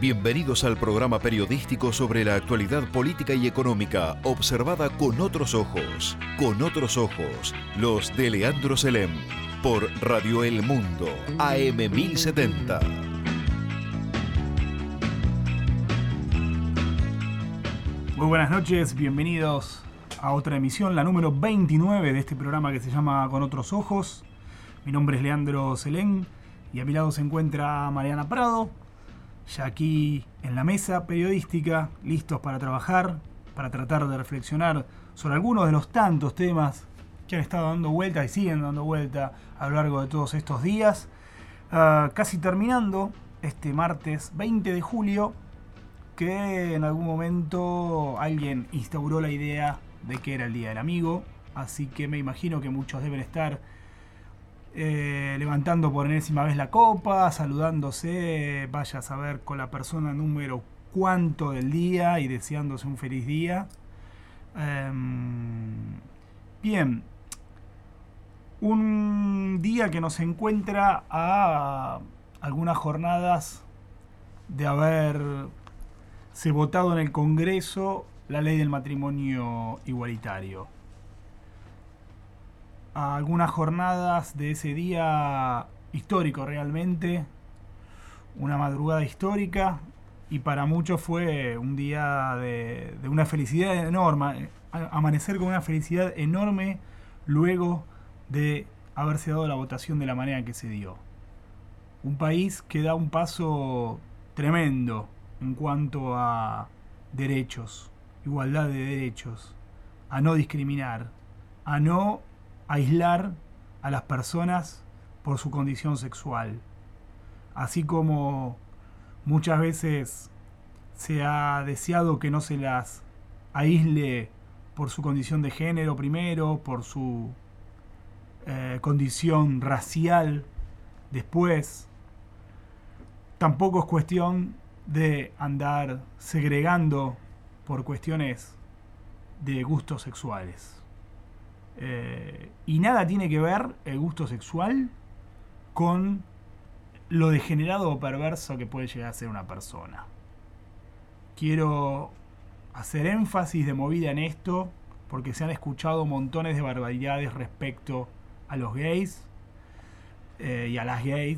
Bienvenidos al programa periodístico sobre la actualidad política y económica, observada con otros ojos. Con otros ojos, los de Leandro Selem, por Radio El Mundo, AM 1070. Muy buenas noches, bienvenidos a otra emisión, la número 29 de este programa que se llama Con Otros Ojos. Mi nombre es Leandro Selem y a mi lado se encuentra Mariana Prado, ya aquí en la mesa periodística, listos para trabajar, para tratar de reflexionar sobre algunos de los tantos temas que han estado dando vuelta y siguen dando vuelta a lo largo de todos estos días. Casi terminando este martes 20 de julio, que en algún momento alguien instauró la idea de que era el Día del Amigo, así que me imagino que muchos deben estar levantando por enésima vez la copa, saludándose, vaya a saber con la persona número cuánto del día y deseándose un feliz día. Bien, un día que nos encuentra a algunas jornadas de haberse votado en el Congreso la ley del matrimonio igualitario. A algunas jornadas de ese día histórico realmente, una madrugada histórica, y para muchos fue un día de una felicidad enorme, amanecer con una felicidad enorme luego de haberse dado la votación de la manera en que se dio. Un país que da un paso tremendo en cuanto a derechos, igualdad de derechos, a no discriminar, a no aislar a las personas por su condición sexual. Así como muchas veces se ha deseado que no se las aísle por su condición de género primero, por su condición racial después, tampoco es cuestión de andar segregando por cuestiones de gustos sexuales. Y nada tiene que ver el gusto sexual con lo degenerado o perverso que puede llegar a ser una persona. Quiero hacer énfasis de movida en esto porque se han escuchado montones de barbaridades respecto a los gays y a las gays,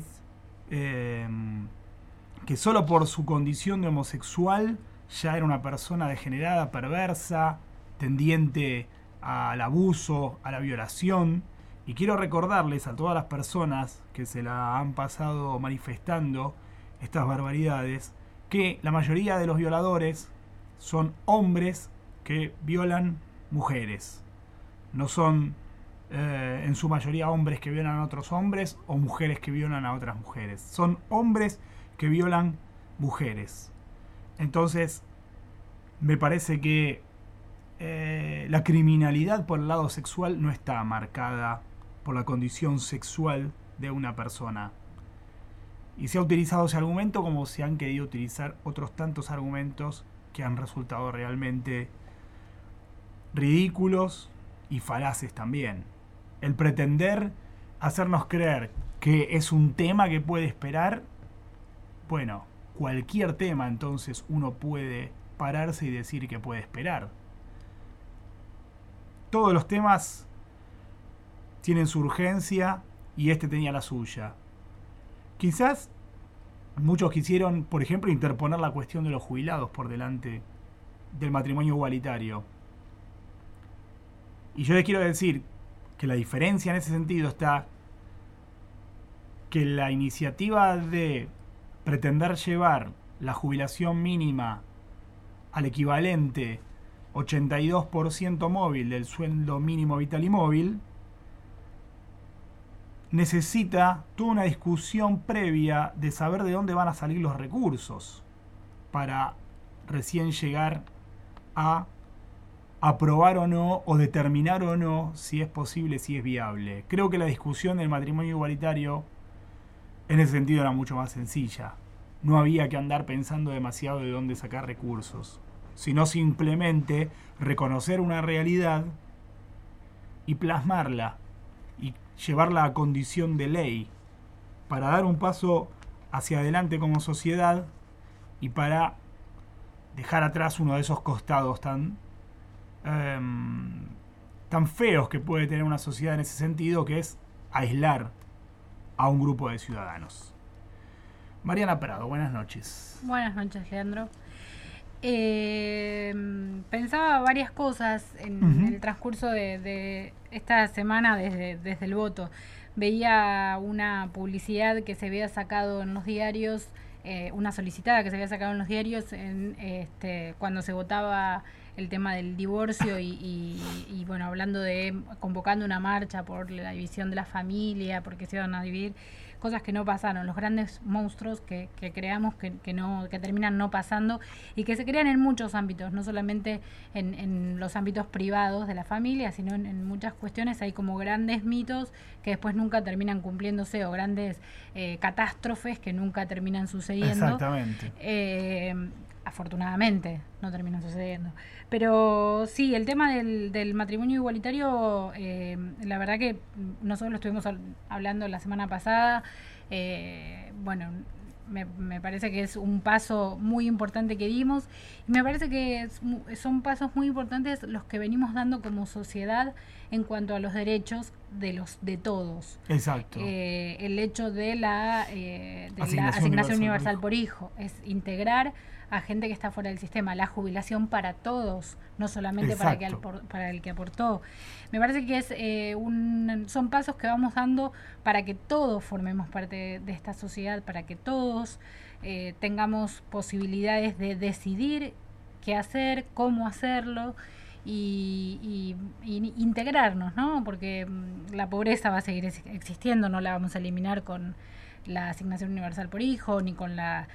que solo por su condición de homosexual ya era una persona degenerada, perversa, tendiente al abuso, a la violación. Y quiero recordarles a todas las personas que se la han pasado manifestando estas barbaridades que la mayoría de los violadores son hombres que violan mujeres. No son en su mayoría hombres que violan a otros hombres o mujeres que violan a otras mujeres. Son hombres que violan mujeres. Entonces, me parece que la criminalidad por el lado sexual no está marcada por la condición sexual de una persona. Y se ha utilizado ese argumento como se han querido utilizar otros tantos argumentos que han resultado realmente ridículos y falaces también. El pretender hacernos creer que es un tema que puede esperar, bueno, cualquier tema entonces uno puede pararse y decir que puede esperar. Todos los temas tienen su urgencia y este tenía la suya. Quizás muchos quisieron, por ejemplo, interponer la cuestión de los jubilados por delante del matrimonio igualitario. Y yo les quiero decir que la diferencia en ese sentido está que la iniciativa de pretender llevar la jubilación mínima al equivalente 82% móvil del sueldo mínimo vital y móvil necesita toda una discusión previa de saber de dónde van a salir los recursos para recién llegar a aprobar o no, o determinar o no si es posible, si es viable. Creo que la discusión del matrimonio igualitario en ese sentido era mucho más sencilla. No había que andar pensando demasiado de dónde sacar recursos, sino simplemente reconocer una realidad y plasmarla y llevarla a condición de ley para dar un paso hacia adelante como sociedad y para dejar atrás uno de esos costados tan feos que puede tener una sociedad en ese sentido, que es aislar a un grupo de ciudadanos. Mariana Prado, buenas noches. Buenas noches, Leandro. Pensaba varias cosas en el transcurso de esta semana desde el voto. Veía una publicidad que se había sacado en los diarios, una solicitada que se había sacado en los diarios cuando se votaba el tema del divorcio y bueno, hablando de convocando una marcha por la división de la familia, porque se iban a dividir, cosas que no pasaron, los grandes monstruos que creamos que terminan no pasando y que se crean en muchos ámbitos, no solamente en los ámbitos privados de la familia, sino en muchas cuestiones. Hay como grandes mitos que después nunca terminan cumpliéndose, o grandes catástrofes que nunca terminan sucediendo. Exactamente. Afortunadamente no terminan sucediendo. Pero sí, el tema del matrimonio igualitario, la verdad que nosotros lo estuvimos hablando la semana pasada. Bueno, me parece que es un paso muy importante que dimos, y me parece que son pasos muy importantes los que venimos dando como sociedad en cuanto a los derechos de todos. Exacto. El hecho de la asignación universal por hijo es integrar a gente que está fuera del sistema, la jubilación para todos, no solamente para el que aportó. Me parece que son pasos que vamos dando para que todos formemos parte de esta sociedad, para que todos tengamos posibilidades de decidir qué hacer, cómo hacerlo y integrarnos, ¿no? Porque la pobreza va a seguir existiendo, no la vamos a eliminar con la asignación universal por hijo ni con la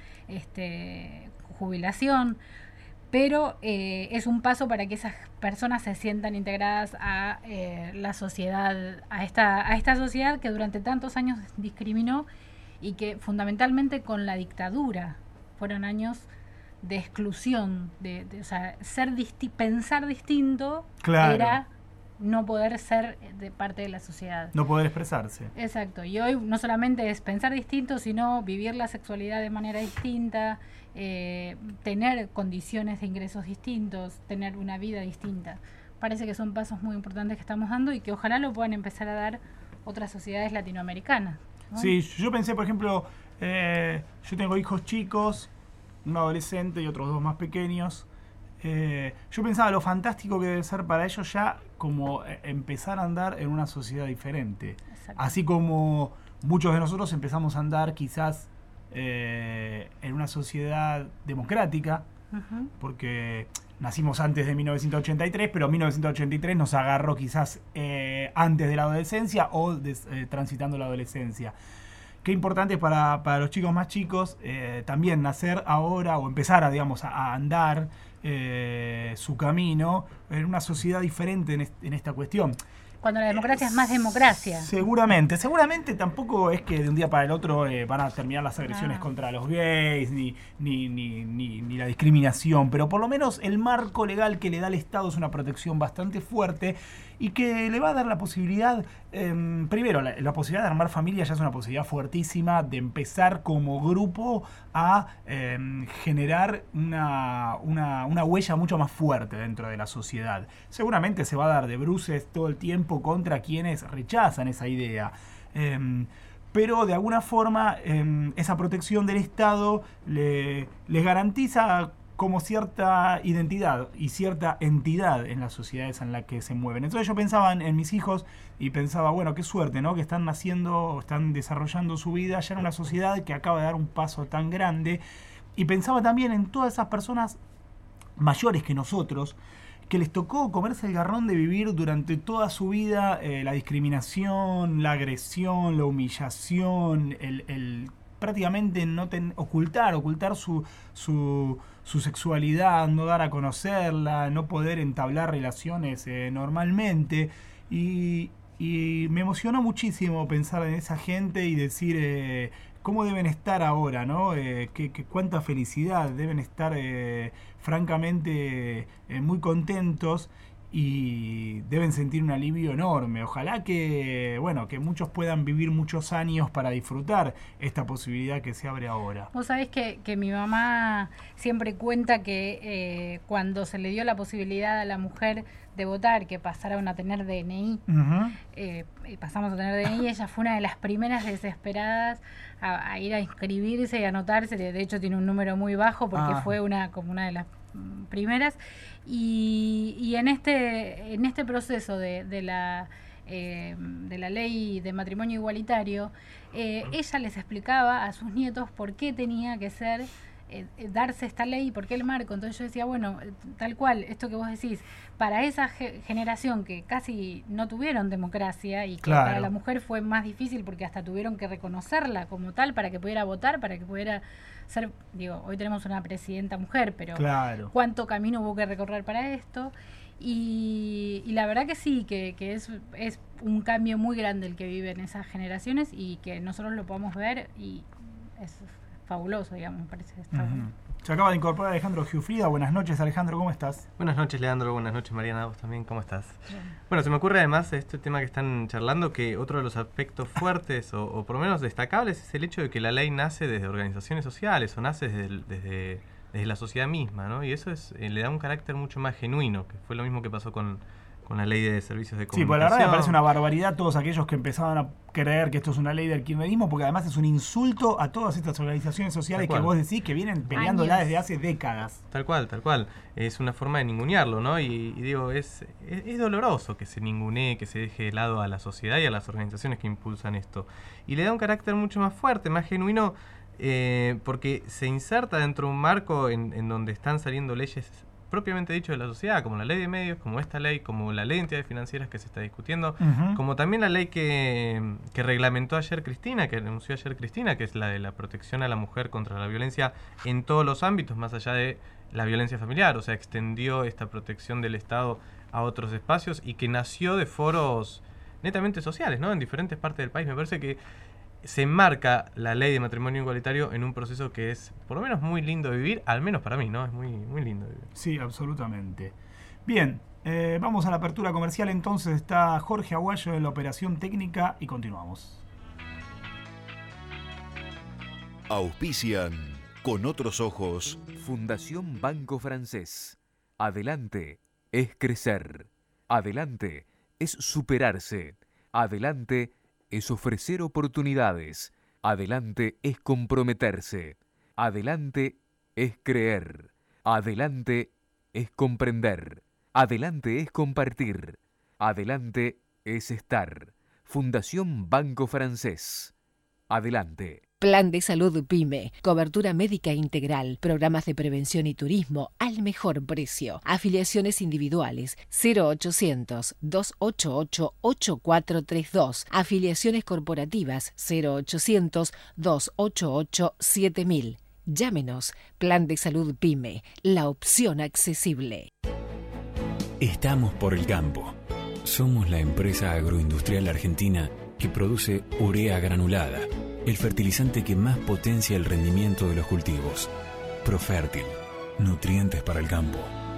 jubilación, pero es un paso para que esas personas se sientan integradas a la sociedad, a esta sociedad que durante tantos años discriminó y que fundamentalmente con la dictadura fueron años de exclusión, o sea, pensar distinto. Claro. Era no poder ser de parte de la sociedad. No poder expresarse. Exacto. Y hoy no solamente es pensar distinto, sino vivir la sexualidad de manera distinta, tener condiciones de ingresos distintos, tener una vida distinta. Parece que son pasos muy importantes que estamos dando y que ojalá lo puedan empezar a dar otras sociedades latinoamericanas, ¿no? Sí, yo pensé, por ejemplo, yo tengo hijos chicos, un adolescente y otros dos más pequeños. Yo pensaba lo fantástico que debe ser para ellos ya como empezar a andar en una sociedad diferente. Así como muchos de nosotros empezamos a andar quizás en una sociedad democrática, porque nacimos antes de 1983, pero 1983 nos agarró quizás antes de la adolescencia o transitando la adolescencia. Qué importante para los chicos más chicos también nacer ahora o empezar a andar su camino en una sociedad diferente en esta cuestión. Cuando la democracia es más democracia. Seguramente tampoco es que de un día para el otro van a terminar las agresiones contra los gays ni la discriminación, pero por lo menos el marco legal que le da el Estado es una protección bastante fuerte y que le va a dar la posibilidad, primero, la posibilidad de armar familia ya es una posibilidad fuertísima, de empezar como grupo a generar una huella mucho más fuerte dentro de la sociedad. Seguramente se va a dar de bruces todo el tiempo contra quienes rechazan esa idea. Pero de alguna forma esa protección del Estado les garantiza como cierta identidad y cierta entidad en las sociedades en las que se mueven. Entonces yo pensaba en mis hijos y pensaba, bueno, qué suerte, ¿no? Que están naciendo, están desarrollando su vida ya en una sociedad que acaba de dar un paso tan grande. Y pensaba también en todas esas personas mayores que nosotros, que les tocó comerse el garrón de vivir durante toda su vida la discriminación, la agresión, la humillación, el prácticamente ocultar su sexualidad, no dar a conocerla, no poder entablar relaciones normalmente. Y me emocionó muchísimo pensar en esa gente y decir cómo deben estar ahora, ¿no? Cuánta felicidad, deben estar francamente muy contentos. y deben sentir un alivio enorme. Ojalá que muchos puedan vivir muchos años para disfrutar esta posibilidad que se abre ahora. Vos sabés que mi mamá siempre cuenta que cuando se le dio la posibilidad a la mujer de votar, que pasaron a tener DNI, pasamos a tener DNI, ella fue una de las primeras desesperadas a ir a inscribirse y a anotarse. De hecho tiene un número muy bajo porque fue como una de las primeras, y en este proceso de la ley de matrimonio igualitario, ella les explicaba a sus nietos por qué tenía que ser darse esta ley y por qué el marco. Entonces yo decía, bueno, tal cual, esto que vos decís, para esa generación que casi no tuvieron democracia y que para la mujer fue más difícil porque hasta tuvieron que reconocerla como tal para que pudiera votar, para que pudiera ser, hoy tenemos una presidenta mujer, pero cuánto camino hubo que recorrer para esto. Y la verdad que sí, que es un cambio muy grande el que viven esas generaciones, y que nosotros lo podamos ver, y es fabuloso, digamos, me parece. Se acaba de incorporar Alejandro Giuffrida. Buenas noches, Alejandro, ¿cómo estás? Buenas noches, Leandro. Buenas noches, Mariana. ¿Vos también? ¿Cómo estás? Bien. Bueno, se me ocurre además este tema que están charlando, que otro de los aspectos fuertes o por lo menos destacables es el hecho de que la ley nace desde organizaciones sociales o nace desde la sociedad misma, ¿no? Y eso le da un carácter mucho más genuino, que fue lo mismo que pasó con la ley de servicios de comunicación. Sí, pues la verdad me parece una barbaridad todos aquellos que empezaban a creer que esto es una ley del kirchnerismo, porque además es un insulto a todas estas organizaciones sociales que vos decís que vienen peleándola desde hace décadas. Tal cual. Es una forma de ningunearlo, ¿no? Y digo, es doloroso que se ningunee, que se deje de lado a la sociedad y a las organizaciones que impulsan esto. Y le da un carácter mucho más fuerte, más genuino, porque se inserta dentro de un marco en donde están saliendo leyes propiamente dicho de la sociedad, como la ley de medios, como esta ley, como la ley de entidades financieras que se está discutiendo, como también la ley que reglamentó ayer Cristina, que anunció ayer Cristina, que es la de la protección a la mujer contra la violencia en todos los ámbitos, más allá de la violencia familiar. O sea, extendió esta protección del Estado a otros espacios, y que nació de foros netamente sociales, ¿no? En diferentes partes del país. Me parece que se enmarca la ley de matrimonio igualitario en un proceso que es, por lo menos, muy lindo de vivir, al menos para mí, ¿no? Es muy, muy lindo de vivir. Sí, absolutamente. Bien, vamos a la apertura comercial. Entonces está Jorge Aguayo en la operación técnica y continuamos. Auspician Con Otros Ojos. Fundación Banco Francés. Adelante es crecer. Adelante es superarse. Adelante es ofrecer oportunidades. Adelante es comprometerse. Adelante es creer. Adelante es comprender. Adelante es compartir. Adelante es estar. Fundación Banco Francés. Adelante. Plan de Salud PYME, cobertura médica integral, programas de prevención y turismo al mejor precio. Afiliaciones individuales 0800-288-8432. Afiliaciones corporativas 0800-288-7000. Llámenos. Plan de Salud PYME, la opción accesible. Estamos por el campo. Somos la empresa agroindustrial argentina que produce urea granulada, el fertilizante que más potencia el rendimiento de los cultivos. Profértil, nutrientes para el campo.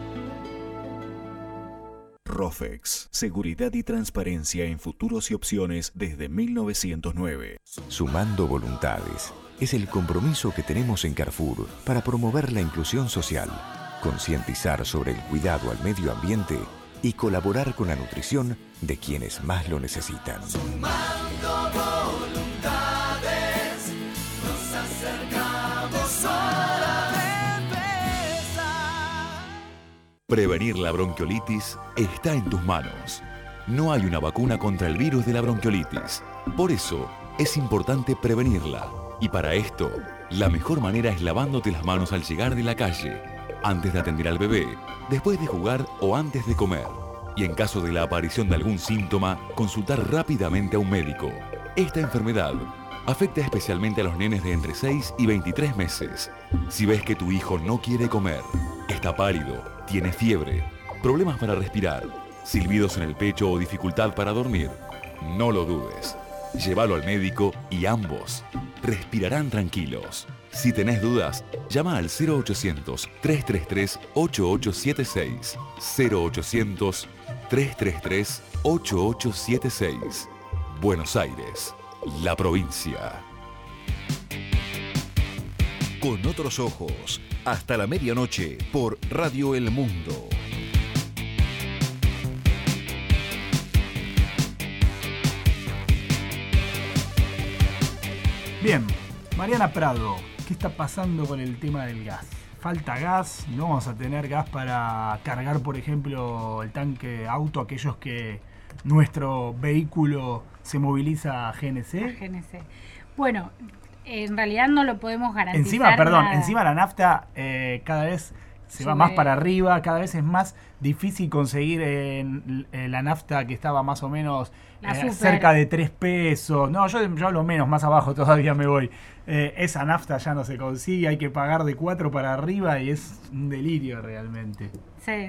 Rofex, seguridad y transparencia en futuros y opciones desde 1909. Sumando voluntades es el compromiso que tenemos en Carrefour para promover la inclusión social, concientizar sobre el cuidado al medio ambiente y colaborar con la nutrición de quienes más lo necesitan. Sumando voluntades, nos acercamos a la certeza. Prevenir la bronquiolitis está en tus manos. No hay una vacuna contra el virus de la bronquiolitis. Por eso, es importante prevenirla. Y para esto, la mejor manera es lavándote las manos al llegar de la calle, antes de atender al bebé, después de jugar o antes de comer. Y en caso de la aparición de algún síntoma, consultar rápidamente a un médico. Esta enfermedad afecta especialmente a los nenes de entre 6 y 23 meses. Si ves que tu hijo no quiere comer, está pálido, tiene fiebre, problemas para respirar, silbidos en el pecho o dificultad para dormir, no lo dudes. Llévalo al médico y ambos respirarán tranquilos. Si tenés dudas, llama al 0800-333-8876. 0800-333-8876. Buenos Aires, la provincia. Con otros ojos, hasta la medianoche por Radio El Mundo. Bien, Mariana Prado, ¿qué está pasando con el tema del gas? ¿Falta gas? ¿No vamos a tener gas para cargar, por ejemplo, el tanque auto, aquellos que nuestro vehículo se moviliza a GNC? A GNC. Bueno, en realidad no lo podemos garantizar. Encima la nafta cada vez se va más para arriba, cada vez es más difícil conseguir la nafta que estaba más o menos cerca de 3 pesos. No, yo hablo menos, más abajo todavía me voy. Esa nafta ya no se consigue, hay que pagar de 4 para arriba y es un delirio realmente. Sí.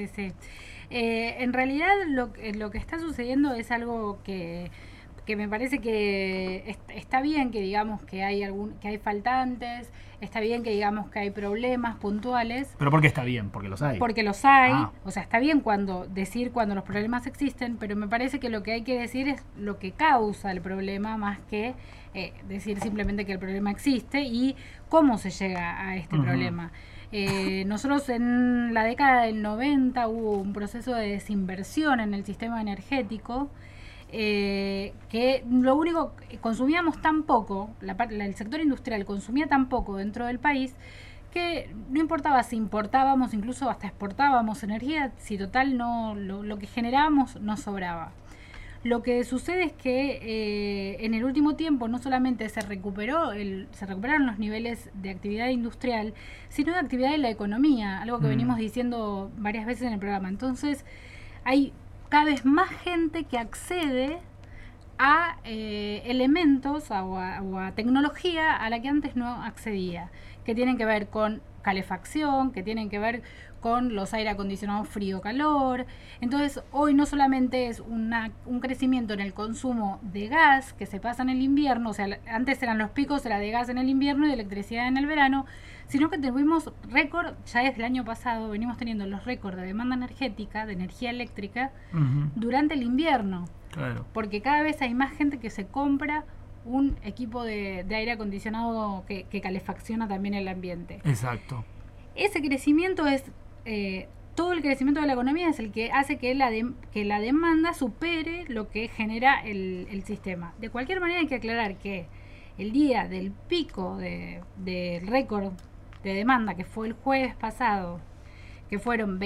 En realidad lo que está sucediendo es algo que me parece que está bien que digamos que hay faltantes, está bien que digamos que hay problemas puntuales. ¿Pero por qué está bien? Porque los hay. Porque los hay, o sea, está bien decir cuando los problemas existen, pero me parece que lo que hay que decir es lo que causa el problema más que decir simplemente que el problema existe y cómo se llega a este problema. Nosotros en la década del 90 hubo un proceso de desinversión en el sistema energético, que lo único consumíamos tan poco, el sector industrial consumía tan poco dentro del país que no importaba si importábamos, incluso hasta exportábamos energía, si total no lo que generábamos nos sobraba. Lo que sucede es que en el último tiempo no solamente se recuperaron los niveles de actividad industrial, sino de actividad de la economía, algo que venimos diciendo varias veces en el programa. Entonces hay cada vez más gente que accede a elementos o a tecnología a la que antes no accedía, que tienen que ver con calefacción, que tienen que ver con los aire acondicionados frío-calor. Entonces hoy no solamente es un crecimiento en el consumo de gas que se pasa en el invierno, o sea, antes eran los picos, era de gas en el invierno y de electricidad en el verano, sino que tuvimos récord, ya desde el año pasado venimos teniendo los récords de demanda energética, de energía eléctrica, durante el invierno. Claro. Porque cada vez hay más gente que se compra un equipo de aire acondicionado que calefacciona también el ambiente. Exacto. Ese crecimiento es, todo el crecimiento de la economía es el que hace que la demanda supere lo que genera el sistema. De cualquier manera hay que aclarar que el día del pico del récord de demanda, que fue el jueves pasado, que fueron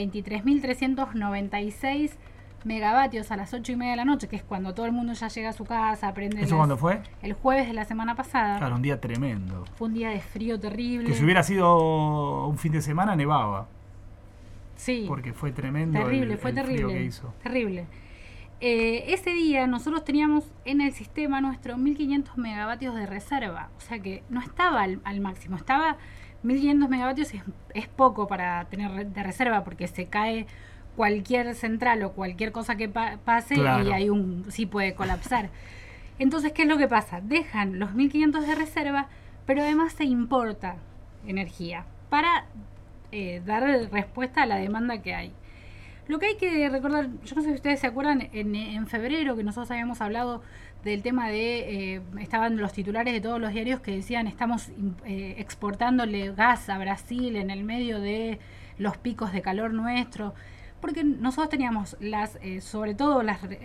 23.396 megavatios a las 8:30 de la noche, que es cuando todo el mundo ya llega a su casa, prende. ¿Eso cuándo fue? El jueves de la semana pasada. Claro, un día tremendo. Fue un día de frío terrible. Que si hubiera sido un fin de semana nevaba. Sí. Porque fue tremendo. Terrible, fue terrible. Frío que hizo. Terrible. Ese día nosotros teníamos en el sistema nuestro 1.500 megavatios de reserva. O sea que no estaba al máximo. Estaba 1.500 megavatios, es poco para tener de reserva porque se cae cualquier central o cualquier cosa que pase, claro, y sí puede colapsar. Entonces, ¿qué es lo que pasa? Dejan los 1.500 de reserva, pero además se importa energía para dar respuesta a la demanda que hay. Lo que hay que recordar, yo no sé si ustedes se acuerdan, en febrero que nosotros habíamos hablado del tema de, estaban los titulares de todos los diarios que decían estamos exportándole gas a Brasil en el medio de los picos de calor nuestro, porque nosotros teníamos sobre todo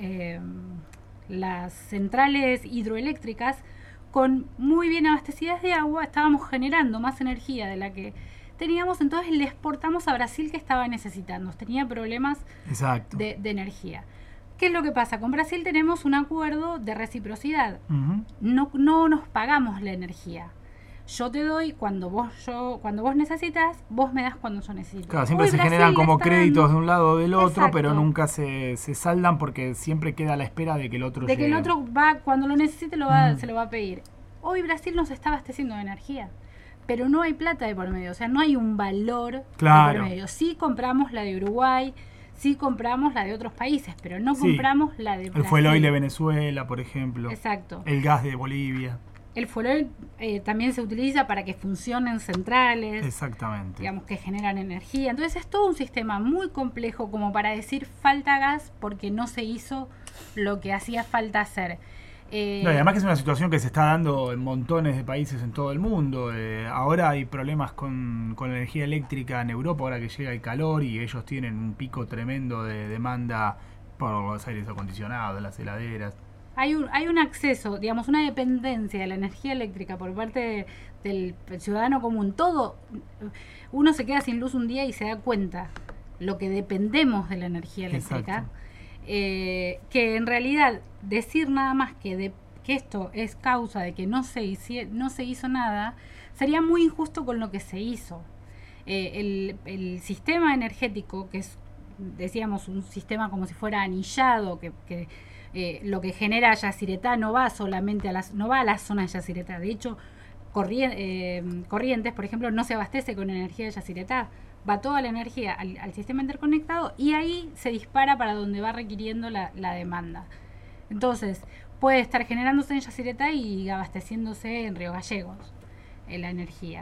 las centrales hidroeléctricas con muy bien abastecidas de agua, estábamos generando más energía de la que teníamos, entonces le exportamos a Brasil que estaba necesitando, tenía problemas de energía. ¿Qué es lo que pasa? Con Brasil tenemos un acuerdo de reciprocidad. No nos pagamos la energía. Yo te doy cuando vos necesitas, vos me das cuando yo necesito. Claro, siempre se generan como créditos de un lado o del otro, exacto, pero nunca se saldan porque siempre queda a la espera de que el otro llegue. Que el otro cuando lo necesite se lo va a pedir. Hoy Brasil nos está abasteciendo de energía, pero no hay plata de por medio, o sea, no hay un valor, claro, de por medio. Sí compramos la de Uruguay, sí compramos la de otros países, pero no compramos la de Brasil. El fuel oil de Venezuela, por ejemplo. Exacto. El gas de Bolivia. El fuel oil también se utiliza para que funcionen centrales. Exactamente. Digamos, que generan energía. Entonces es todo un sistema muy complejo como para decir falta gas porque no se hizo lo que hacía falta hacer. No, y además que es una situación que se está dando en montones de países en todo el mundo. Ahora hay problemas con la energía eléctrica en Europa, ahora que llega el calor y ellos tienen un pico tremendo de demanda por los aires acondicionados, las heladeras. Hay un acceso, digamos, una dependencia de la energía eléctrica por parte del ciudadano común. Todo, uno se queda sin luz un día y se da cuenta lo que dependemos de la energía eléctrica. Que en realidad decir nada más que esto es causa de que no se hizo nada, sería muy injusto con lo que se hizo. El sistema energético, que es, decíamos, un sistema como si fuera anillado, que lo que genera Yacyretá no va solamente no va a la zona de Yacyretá. De hecho, Corrientes, por ejemplo, no se abastece con energía de Yacyretá. Va toda la energía al sistema interconectado y ahí se dispara para donde va requiriendo la demanda. Entonces, puede estar generándose en Yacyretá y abasteciéndose en Río Gallegos la energía.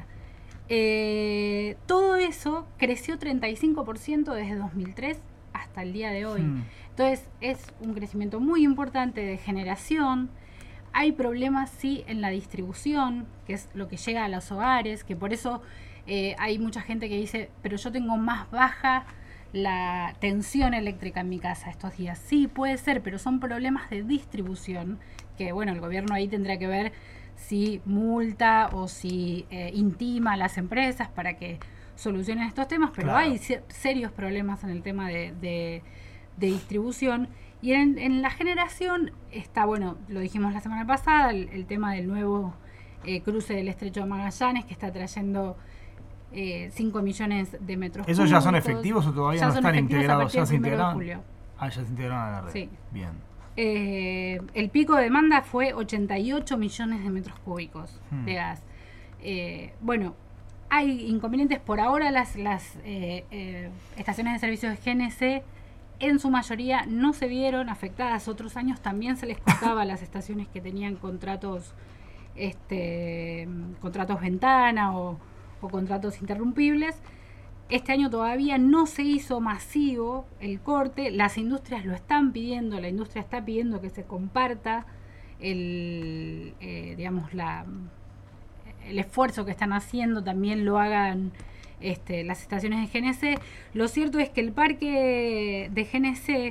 Todo eso creció 35% desde 2003 hasta el día de hoy. Entonces, es un crecimiento muy importante de generación. Hay problemas, sí, en la distribución, que es lo que llega a los hogares, que por eso hay mucha gente que dice, pero yo tengo más baja la tensión eléctrica en mi casa estos días. Sí, puede ser, pero son problemas de distribución, que bueno, el gobierno ahí tendrá que ver si multa o si intima a las empresas para que solucionen estos temas, pero claro, hay serios problemas en el tema de distribución. Y en la generación está, bueno, lo dijimos la semana pasada, el tema del nuevo cruce del Estrecho de Magallanes, que está trayendo 5 millones de metros cúbicos. ¿Esos ya son efectivos o todavía no están integrados? Ya se integraron. Ya se integraron a la red. Sí. Bien. El pico de demanda fue 88 millones de metros cúbicos de gas. Bueno, hay inconvenientes. Por ahora las estaciones de servicios de GNC en su mayoría no se vieron afectadas. Otros años también se les cortaba a las estaciones que tenían contratos ventana o contratos interrumpibles. Este año todavía no se hizo masivo el corte. Las industrias lo están pidiendo. La industria está pidiendo que se comparta el esfuerzo que están haciendo, también lo hagan las estaciones de GNC. Lo cierto es que el parque de GNC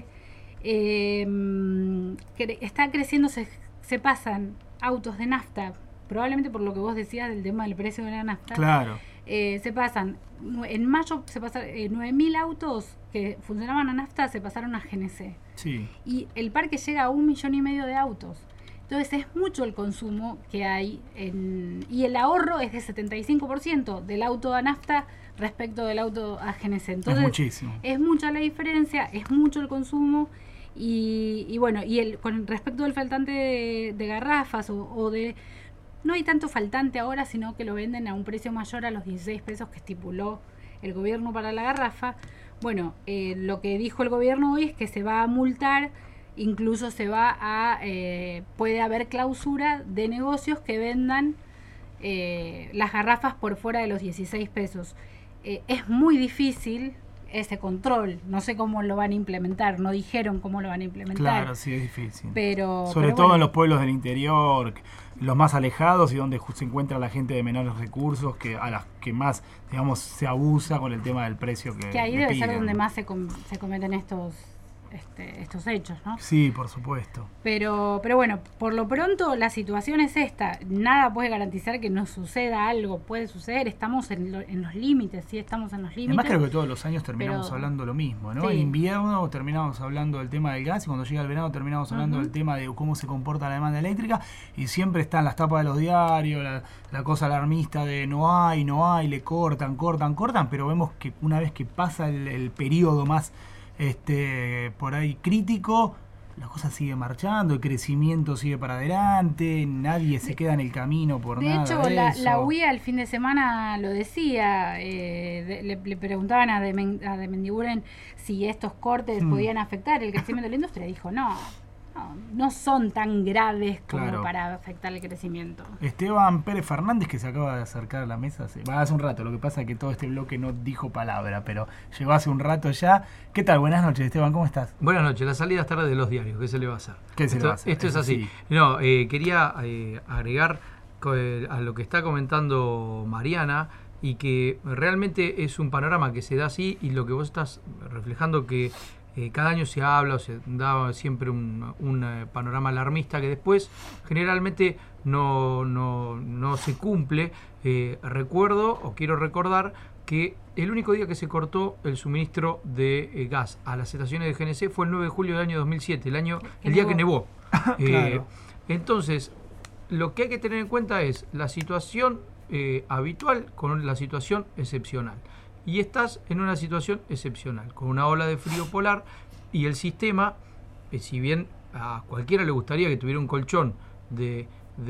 está creciendo, se pasan autos de nafta, probablemente por lo que vos decías del tema del precio de la nafta. Claro. Se pasan, en mayo se pasaron 9.000 autos que funcionaban a nafta, se pasaron a GNC. Sí. Y el parque llega a 1,5 millones de autos. Entonces es mucho el consumo que hay y el ahorro es de 75% del auto a nafta respecto del auto a GNC. Entonces, es muchísimo. Es mucha la diferencia, es mucho el consumo y bueno, con respecto del faltante de garrafas o de... No hay tanto faltante ahora, sino que lo venden a un precio mayor a los 16 pesos que estipuló el gobierno para la garrafa. Bueno, lo que dijo el gobierno hoy es que se va a multar. Incluso puede haber clausura de negocios que vendan las garrafas por fuera de los 16 pesos. Es muy difícil ese control, no sé cómo lo van a implementar, no dijeron cómo lo van a implementar. Claro, sí, es difícil. Sobre todo en los pueblos del interior, los más alejados y donde se encuentra la gente de menores recursos, a las que más, digamos, se abusa con el tema del precio que ahí debe piden. ser donde más se cometen estos hechos, ¿no? Sí, por supuesto. Pero bueno, por lo pronto la situación es esta. Nada puede garantizar que no suceda algo. Puede suceder, estamos en los límites, sí, estamos en los límites. Además creo que todos los años terminamos hablando lo mismo, ¿no? Sí. En invierno terminamos hablando del tema del gas y cuando llega el verano terminamos hablando del tema de cómo se comporta la demanda eléctrica y siempre están las tapas de los diarios, la cosa alarmista de no hay, le cortan, pero vemos que una vez que pasa el periodo más por ahí crítico, la cosa sigue marchando, el crecimiento sigue para adelante, nadie se queda en el camino por nada. De hecho, la UIA el fin de semana lo decía, le preguntaban a de Mendiguren si estos cortes podían afectar el crecimiento de la industria. Dijo, no son tan graves como para afectar el crecimiento. Esteban Pérez Fernández, que se acaba de acercar a la mesa hace un rato, lo que pasa es que todo este bloque no dijo palabra, pero llegó hace un rato ya. ¿Qué tal? Buenas noches, Esteban, ¿cómo estás? Buenas noches, la salida es tarde de los diarios, ¿qué se le va a hacer? Esto es así. No, quería agregar a lo que está comentando Mariana, y que realmente es un panorama que se da así, y lo que vos estás reflejando que cada año se habla o se da siempre un panorama alarmista que después generalmente no se cumple. Quiero recordar que el único día que se cortó el suministro de gas a las estaciones de GNC fue el 9 de julio del año 2007, el día que nevó. Claro. Entonces, lo que hay que tener en cuenta es la situación habitual con la situación excepcional. Y estás en una situación excepcional, con una ola de frío polar, y el sistema, si bien a cualquiera le gustaría que tuviera un colchón de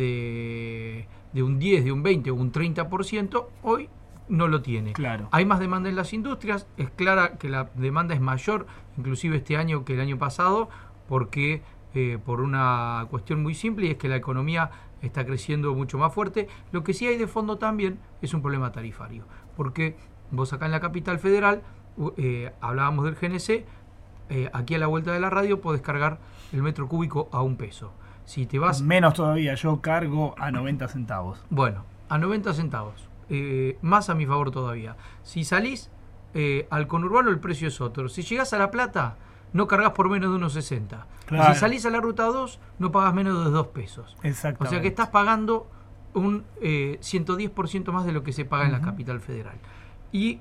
un 10, de un 20 o un 30%, hoy no lo tiene. Claro. Hay más demanda en las industrias, es clara que la demanda es mayor, inclusive este año que el año pasado, porque por una cuestión muy simple, y es que la economía está creciendo mucho más fuerte. Lo que sí hay de fondo también es un problema tarifario, porque vos acá en la capital federal, hablábamos del GNC, aquí a la vuelta de la radio podés cargar el metro cúbico a $1. Si te vas... Menos todavía, yo cargo a 90 centavos. Bueno, a 90 centavos. Más a mi favor todavía. Si salís al conurbano, el precio es otro. Si llegás a La Plata, no cargas por menos de unos 60. Claro. Si salís a la ruta 2, no pagas menos de $2. Exactamente. O sea que estás pagando un 110% más de lo que se paga en la capital federal. Y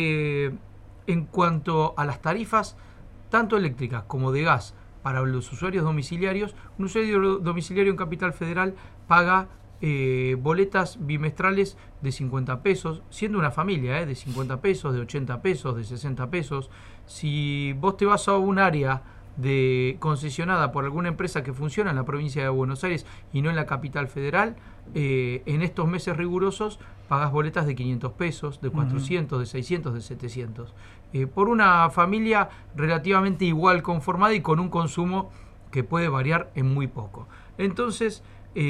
en cuanto a las tarifas, tanto eléctricas como de gas, para los usuarios domiciliarios, un usuario domiciliario en Capital Federal paga boletas bimestrales de 50 pesos, siendo una familia, de 50 pesos, de 80 pesos, de 60 pesos. Si vos te vas a un área concesionada por alguna empresa que funciona en la provincia de Buenos Aires y no en la Capital Federal, en estos meses rigurosos pagás boletas de 500 pesos, de 400, de 600, de 700. Por una familia relativamente igual conformada y con un consumo que puede variar en muy poco. Entonces,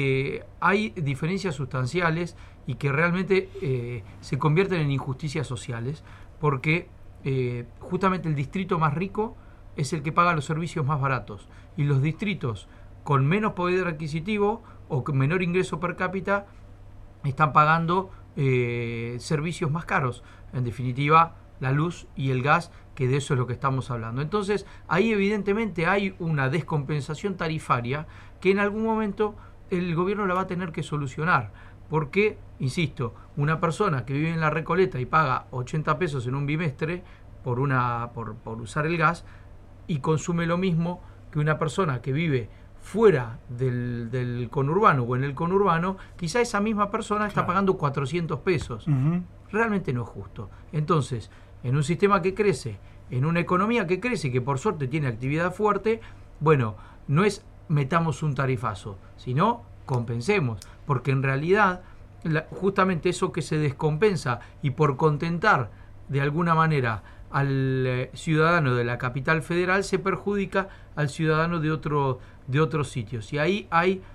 hay diferencias sustanciales y que realmente se convierten en injusticias sociales, porque justamente el distrito más rico es el que paga los servicios más baratos, y los distritos con menos poder adquisitivo o con menor ingreso per cápita están pagando servicios más caros, en definitiva la luz y el gas, que de eso es lo que estamos hablando. Entonces ahí evidentemente hay una descompensación tarifaria que en algún momento el gobierno la va a tener que solucionar, porque, insisto, una persona que vive en La Recoleta y paga 80 pesos en un bimestre por usar el gas, y consume lo mismo que una persona que vive fuera del conurbano o en el conurbano, quizá esa misma persona está pagando 400 pesos. Realmente no es justo. Entonces, en un sistema que crece, en una economía que crece y que por suerte tiene actividad fuerte, bueno, no es metamos un tarifazo, sino compensemos, porque en realidad justamente eso que se descompensa, y por contentar de alguna manera al ciudadano de la capital federal, se perjudica al ciudadano de otros sitios. Y ahí hay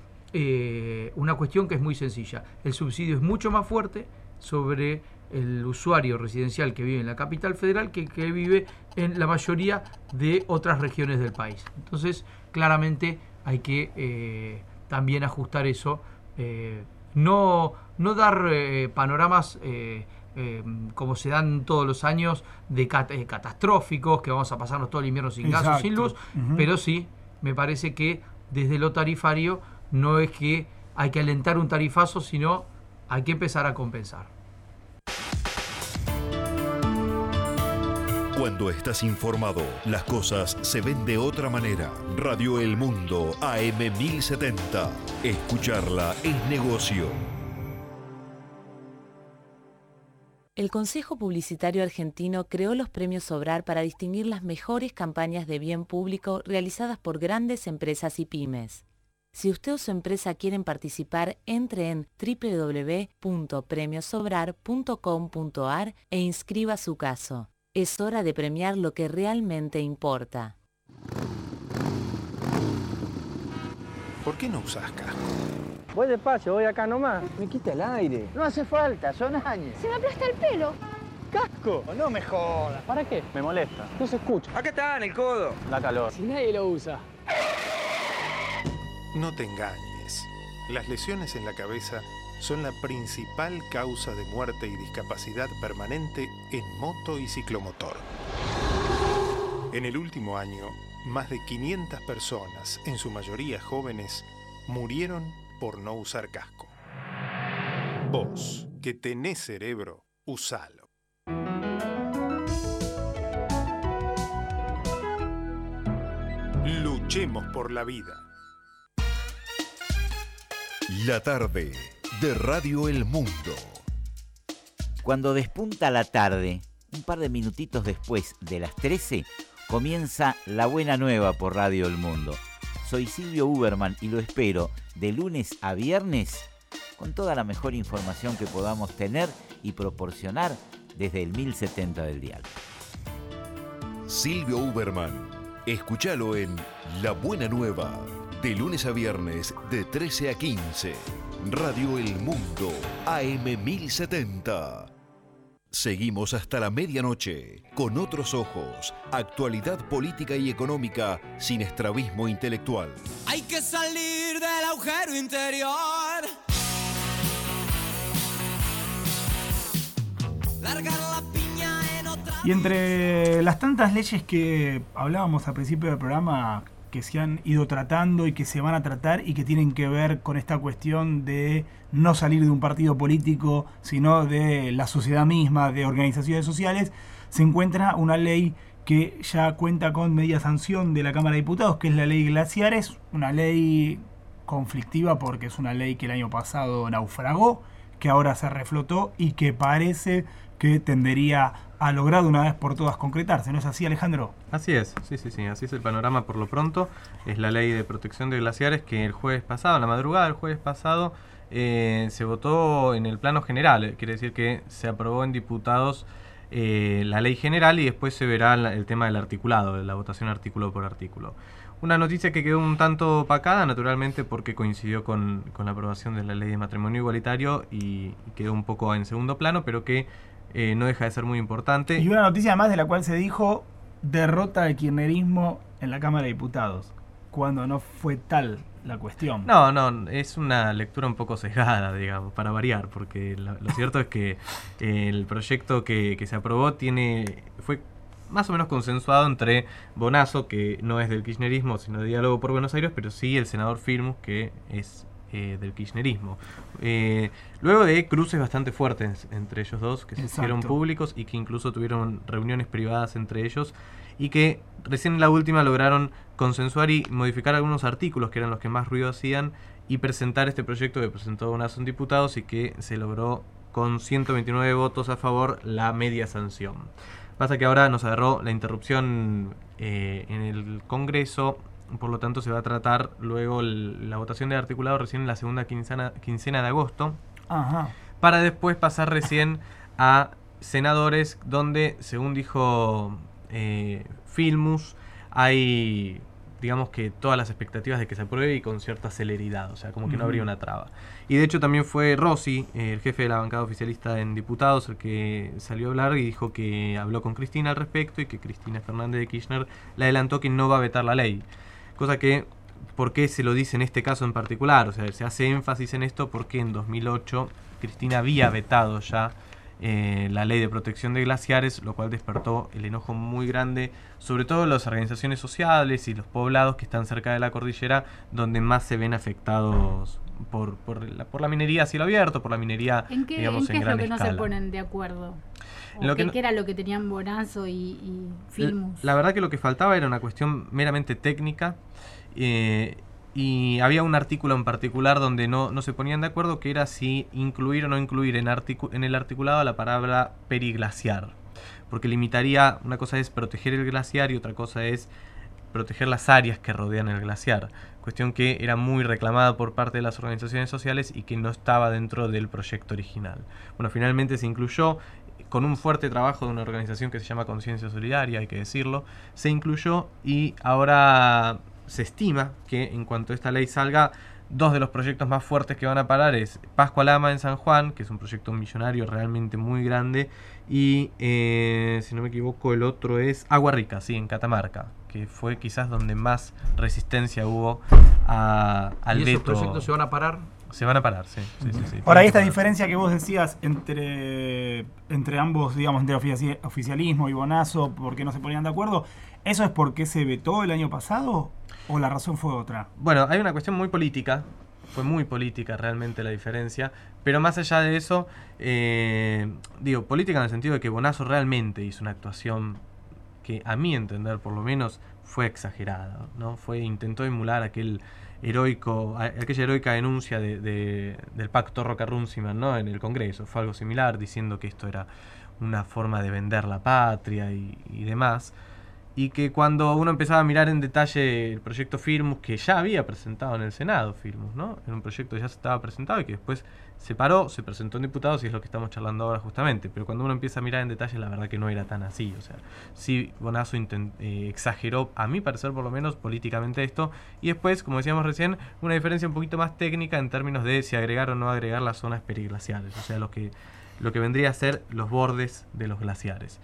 una cuestión que es muy sencilla. El subsidio es mucho más fuerte sobre el usuario residencial que vive en la capital federal que vive en la mayoría de otras regiones del país. Entonces, claramente hay que también ajustar eso, no dar panoramas como se dan todos los años de catastróficos, que vamos a pasarnos todo el invierno sin gas o sin luz, pero sí, me parece que desde lo tarifario no es que hay que alentar un tarifazo, sino hay que empezar a compensar. Cuando estás informado, las cosas se ven de otra manera. Radio El Mundo, AM 1070. Escucharla es negocio. El Consejo Publicitario Argentino creó los premios Sobrar para distinguir las mejores campañas de bien público realizadas por grandes empresas y pymes. Si usted o su empresa quieren participar, entre en www.premiosobrar.com.ar e inscriba su caso. Es hora de premiar lo que realmente importa. ¿Por qué no usás casco? Voy despacio, voy acá nomás. Me quita el aire. No hace falta, son años. Se me aplasta el pelo. ¡Casco! No me jodas. ¿Para qué? Me molesta. No se escucha. Acá está, en el codo. Da calor. Si nadie lo usa. No te engañes. Las lesiones en la cabeza son la principal causa de muerte y discapacidad permanente en moto y ciclomotor. En el último año, más de 500 personas, en su mayoría jóvenes, murieron por no usar casco. Vos, que tenés cerebro, usalo. Luchemos por la vida. La tarde de Radio El Mundo. Cuando despunta la tarde, un par de minutitos después de las 13, comienza La Buena Nueva por Radio El Mundo. Soy Silvio Uberman y lo espero de lunes a viernes con toda la mejor información que podamos tener y proporcionar desde el 1070 del dial. Silvio Uberman, escúchalo en La Buena Nueva, de lunes a viernes de 13 a 15. Radio El Mundo, AM 1070. Seguimos hasta la medianoche, con otros ojos, actualidad política y económica sin estrabismo intelectual. Hay que salir del agujero interior. Largar la piña en otra. Y entre las tantas leyes que hablábamos al principio del programa, que se han ido tratando y que se van a tratar y que tienen que ver con esta cuestión de no salir de un partido político, sino de la sociedad misma, de organizaciones sociales, se encuentra una ley que ya cuenta con media sanción de la Cámara de Diputados, que es la ley Glaciares, una ley conflictiva porque es una ley que el año pasado naufragó, que ahora se reflotó y que parece que tendería a lograr de una vez por todas concretarse. ¿No es así, Alejandro? Así es, sí, así es el panorama por lo pronto. Es la ley de protección de glaciares que el jueves pasado, en la madrugada del jueves pasado, se votó en el plano general. Quiere decir que se aprobó en diputados la ley general y después se verá el tema del articulado, de la votación artículo por artículo. Una noticia que quedó un tanto opacada, naturalmente, porque coincidió con la aprobación de la ley de matrimonio igualitario y quedó un poco en segundo plano, pero que no deja de ser muy importante. Y una noticia además de la cual se dijo derrota del kirchnerismo en la Cámara de Diputados, cuando no fue tal la cuestión. No, es una lectura un poco sesgada, digamos, para variar, porque lo cierto es que el proyecto que se aprobó fue más o menos consensuado entre Bonazo, que no es del kirchnerismo, sino de Diálogo por Buenos Aires, pero sí el senador Firmus, que es del kirchnerismo. Luego de cruces bastante fuertes entre ellos dos, que se hicieron públicos y que incluso tuvieron reuniones privadas entre ellos, y que recién en la última lograron consensuar y modificar algunos artículos que eran los que más ruido hacían y presentar este proyecto que presentó Bonazo en diputados y que se logró con 129 votos a favor la media sanción. Pasa que ahora nos agarró la interrupción en el Congreso. Por lo tanto, se va a tratar luego la votación del articulado recién en la segunda quincena de agosto. Ajá. Para después pasar recién a senadores, donde, según dijo Filmus, hay, digamos que todas las expectativas de que se apruebe y con cierta celeridad, o sea, como que no habría una traba. Y de hecho también fue Rossi, el jefe de la bancada oficialista en diputados, el que salió a hablar y dijo que habló con Cristina al respecto y que Cristina Fernández de Kirchner le adelantó que no va a vetar la ley. Cosa que, ¿por qué se lo dice en este caso en particular? O sea, se hace énfasis en esto porque en 2008 Cristina había vetado ya la ley de protección de glaciares, lo cual despertó el enojo muy grande, sobre todo las organizaciones sociales y los poblados que están cerca de la cordillera, donde más se ven afectados por la minería a cielo abierto, por la minería, digamos, en gran escala. ¿En qué es lo que no se ponen de acuerdo? ¿Qué era lo que tenían Bonazo y Filmus? La verdad que lo que faltaba era una cuestión meramente técnica y y había un artículo en particular donde no se ponían de acuerdo, que era si incluir o no incluir en el articulado la palabra periglaciar, porque limitaría, una cosa es proteger el glaciar y otra cosa es proteger las áreas que rodean el glaciar, cuestión que era muy reclamada por parte de las organizaciones sociales y que no estaba dentro del proyecto original. Bueno, finalmente se incluyó, con un fuerte trabajo de una organización que se llama Conciencia Solidaria, hay que decirlo, se incluyó, y ahora se estima que en cuanto esta ley salga, 2 de los proyectos más fuertes que van a parar es Pascua Lama en San Juan, que es un proyecto millonario realmente muy grande, y si no me equivoco el otro es Agua Rica, sí, en Catamarca, que fue quizás donde más resistencia hubo al veto. ¿Y esos proyectos se van a parar? Se van a parar, sí. Por ahí esta diferencia que vos decías entre ambos, digamos, entre oficialismo y Bonazo, ¿por qué no se ponían de acuerdo? ¿Eso es porque se vetó el año pasado o la razón fue otra? Bueno, hay una cuestión muy política, fue muy política realmente la diferencia, pero más allá de eso, digo, política en el sentido de que Bonazo realmente hizo una actuación que a mi entender por lo menos fue exagerada, ¿no? Intentó emular aquella heroica denuncia del pacto Roca-Runciman, ¿no? En el Congreso. Fue algo similar, diciendo que esto era una forma de vender la patria y demás. Y que cuando uno empezaba a mirar en detalle el proyecto Firmus, que ya había presentado en el Senado Firmus, ¿no? Era un proyecto que ya estaba presentado y que después se paró, se presentó en diputados, y es lo que estamos charlando ahora justamente. Pero cuando uno empieza a mirar en detalle, la verdad que no era tan así. O sea, sí, Bonazo exageró, a mi parecer por lo menos, políticamente esto. Y después, como decíamos recién, una diferencia un poquito más técnica en términos de si agregar o no agregar las zonas periglaciales. O sea, lo que vendría a ser los bordes de los glaciares.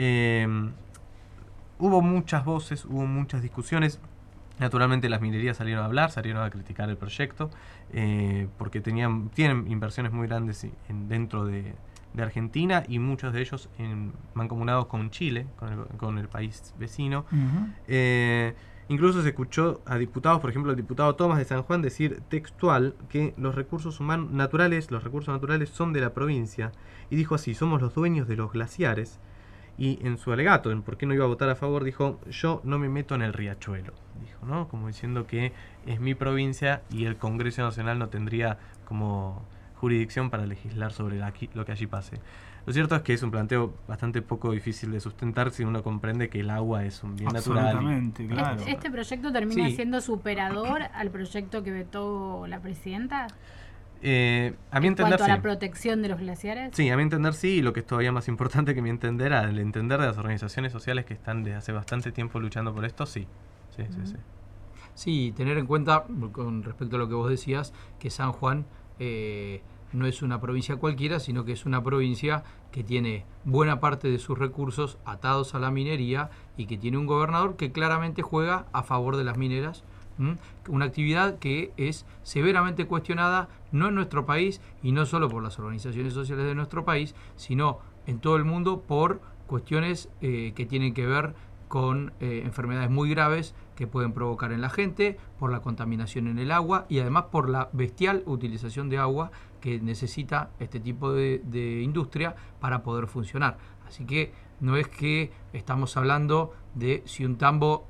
Hubo muchas voces, hubo muchas discusiones. Naturalmente las minerías salieron a hablar, salieron a criticar el proyecto, porque tienen inversiones muy grandes dentro de Argentina, y muchos de ellos mancomunados con Chile, con el país vecino. Incluso se escuchó a diputados, por ejemplo el diputado Tomás de San Juan, decir textual que los recursos naturales son de la provincia, y dijo así: somos los dueños de los glaciares. Y en su alegato, en por qué no iba a votar a favor, dijo: yo no me meto en el riachuelo, dijo, ¿no? Como diciendo que es mi provincia y el Congreso Nacional no tendría como jurisdicción para legislar sobre lo que allí pase. Lo cierto es que es un planteo bastante poco difícil de sustentar si uno comprende que el agua es un bien natural. Absolutamente, claro. ¿Este proyecto termina siendo superador al proyecto que vetó la presidenta? A mi entender, ¿En cuanto a la protección de los glaciares? Sí, a mi entender sí, y lo que es todavía más importante que mi entender, al entender de las organizaciones sociales que están desde hace bastante tiempo luchando por esto, sí. Sí, tener en cuenta, con respecto a lo que vos decías, que San Juan no es una provincia cualquiera, sino que es una provincia que tiene buena parte de sus recursos atados a la minería, y que tiene un gobernador que claramente juega a favor de las mineras. Una actividad que es severamente cuestionada, no en nuestro país, y no solo por las organizaciones sociales de nuestro país, sino en todo el mundo, por cuestiones que tienen que ver con enfermedades muy graves que pueden provocar en la gente, por la contaminación en el agua, y además por la bestial utilización de agua que necesita este tipo de industria para poder funcionar. Así que no es que estamos hablando de si un tambo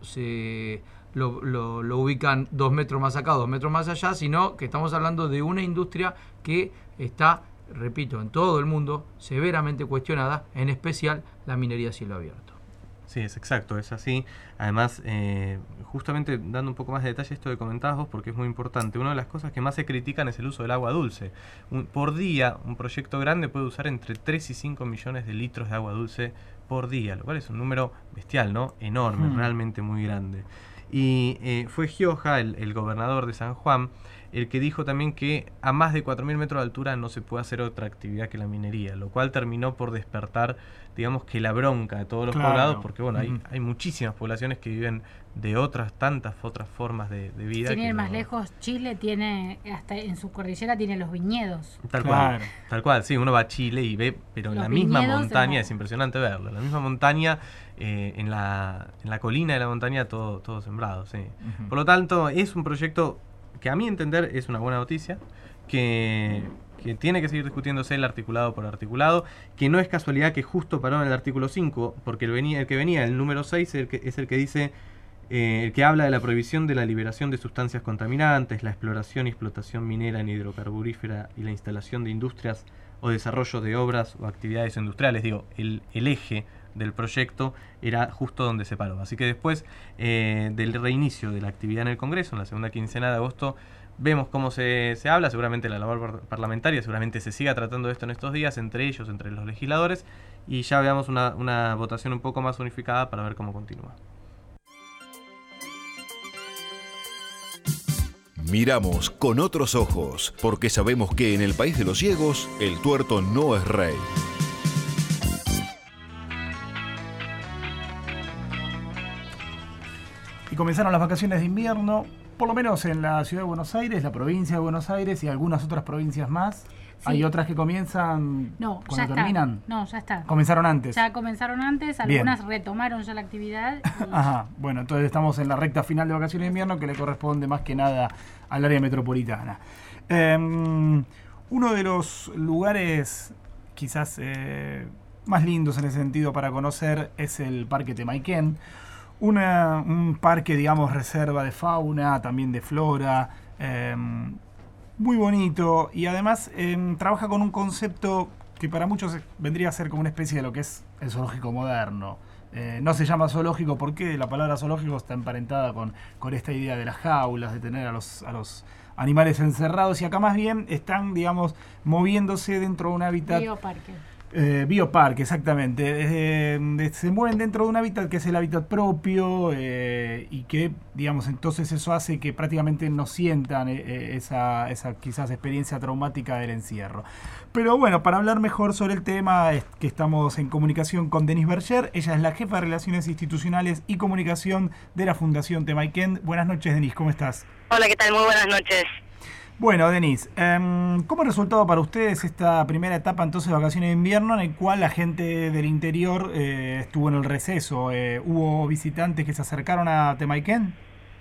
lo ubican 2 metros más acá, 2 metros más allá, sino que estamos hablando de una industria que está, repito, en todo el mundo severamente cuestionada, en especial la minería a cielo abierto. Sí, es exacto, es así. Además, justamente dando un poco más de detalle esto que comentabas vos, porque es muy importante, una de las cosas que más se critican es el uso del agua dulce. Por día, un proyecto grande puede usar entre 3 y 5 millones de litros de agua dulce por día, lo cual es un número bestial, ¿no? Enorme, realmente muy grande. Y fue Gioja, el gobernador de San Juan, el que dijo también que a más de 4.000 metros de altura no se puede hacer otra actividad que la minería, lo cual terminó por despertar, digamos, que la bronca de todos los poblados, porque bueno, hay muchísimas poblaciones que viven de tantas otras formas de vida. Sin ir más lejos, Chile tiene, hasta en su cordillera tiene los viñedos. Tal cual, sí, uno va a Chile y ve, pero en la misma montaña, es impresionante verlo, en la misma montaña, en la colina de la montaña, todo sembrado, sí. Por lo tanto, es un proyecto que a mi entender es una buena noticia, que tiene que seguir discutiéndose el articulado por articulado, que no es casualidad que justo paró en el artículo 5, porque el que venía, el número 6, es el que dice que habla de la prohibición de la liberación de sustancias contaminantes, la exploración y explotación minera en hidrocarburífera y la instalación de industrias o desarrollo de obras o actividades industriales. Digo, el eje del proyecto era justo donde se paró. Así que después del reinicio de la actividad en el Congreso, en la segunda quincena de agosto, vemos cómo se habla, seguramente la labor parlamentaria, seguramente se siga tratando de esto en estos días, entre ellos, entre los legisladores, y ya veamos una votación un poco más unificada para ver cómo continúa. Miramos con otros ojos, porque sabemos que en el país de los ciegos, el tuerto no es rey. Y comenzaron las vacaciones de invierno, por lo menos en la ciudad de Buenos Aires, la provincia de Buenos Aires y algunas otras provincias más. Sí. ¿Hay otras que comienzan cuando terminan? No, ya está. ¿Comenzaron antes? Ya comenzaron antes, algunas retomaron ya la actividad. Y... Ajá, bueno, entonces estamos en la recta final de vacaciones de invierno que le corresponde más que nada al área metropolitana. Uno de los lugares quizás más lindos en ese sentido para conocer es el Parque Temaiken. Un parque, digamos, reserva de fauna, también de flora, muy bonito, y además trabaja con un concepto que para muchos vendría a ser como una especie de lo que es el zoológico moderno. No se llama zoológico porque la palabra zoológico está emparentada con esta idea de las jaulas, de tener a los animales encerrados, y acá más bien están, digamos, moviéndose dentro de un hábitat... Bioparque, exactamente. Se mueven dentro de un hábitat que es el hábitat propio, y que, digamos, entonces eso hace que prácticamente no sientan esa quizás experiencia traumática del encierro. Pero bueno, para hablar mejor sobre el tema, es que estamos en comunicación con Denise Berger. Ella es la jefa de Relaciones Institucionales y Comunicación de la Fundación Temaiken. Buenas noches, Denise, ¿cómo estás? Hola, ¿qué tal? Muy buenas noches. Bueno, Denise, ¿cómo ha resultado para ustedes esta primera etapa entonces de vacaciones de invierno en el cual la gente del interior estuvo en el receso? ¿Hubo visitantes que se acercaron a Temaiken?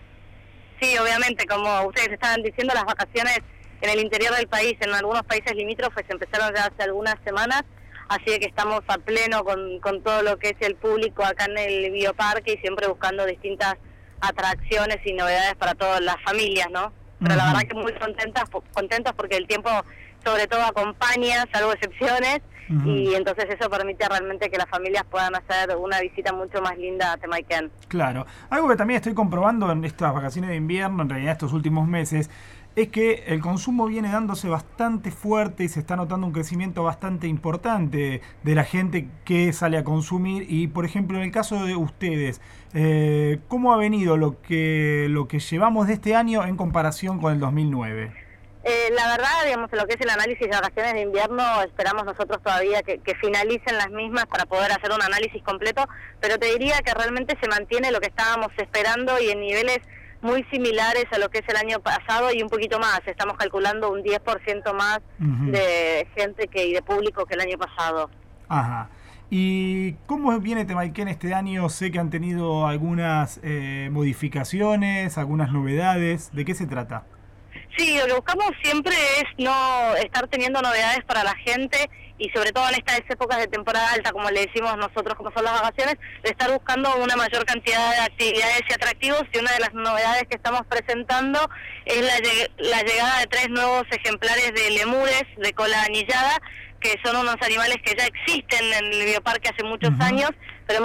Sí, obviamente, como ustedes estaban diciendo, las vacaciones en el interior del país, en algunos países limítrofes, empezaron ya hace algunas semanas, así que estamos a pleno con todo lo que es el público acá en el bioparque y siempre buscando distintas atracciones y novedades para todas las familias, ¿no? Pero la verdad que muy contentos porque el tiempo sobre todo acompaña, salvo excepciones, y entonces eso permite realmente que las familias puedan hacer una visita mucho más linda a Temaiken. Claro. Algo que también estoy comprobando en estas vacaciones de invierno, en realidad estos últimos meses, es que el consumo viene dándose bastante fuerte y se está notando un crecimiento bastante importante de la gente que sale a consumir. Y, por ejemplo, en el caso de ustedes, ¿cómo ha venido lo que llevamos de este año en comparación con el 2009? La verdad, digamos, lo que es el análisis de vacaciones de invierno, esperamos nosotros todavía que finalicen las mismas para poder hacer un análisis completo, pero te diría que realmente se mantiene lo que estábamos esperando y en niveles muy similares a lo que es el año pasado y un poquito más. Estamos calculando un 10% más de gente y de público que el año pasado. Ajá. ¿Y cómo viene Temaiken este año? Sé que han tenido algunas modificaciones, algunas novedades. ¿De qué se trata? Sí, lo que buscamos siempre es no estar teniendo novedades para la gente y sobre todo en estas épocas de temporada alta, como le decimos nosotros, como son las vacaciones, de estar buscando una mayor cantidad de actividades y atractivos, y una de las novedades que estamos presentando es la llegada de 3 nuevos ejemplares de lemures de cola anillada, que son unos animales que ya existen en el bioparque hace muchos años, pero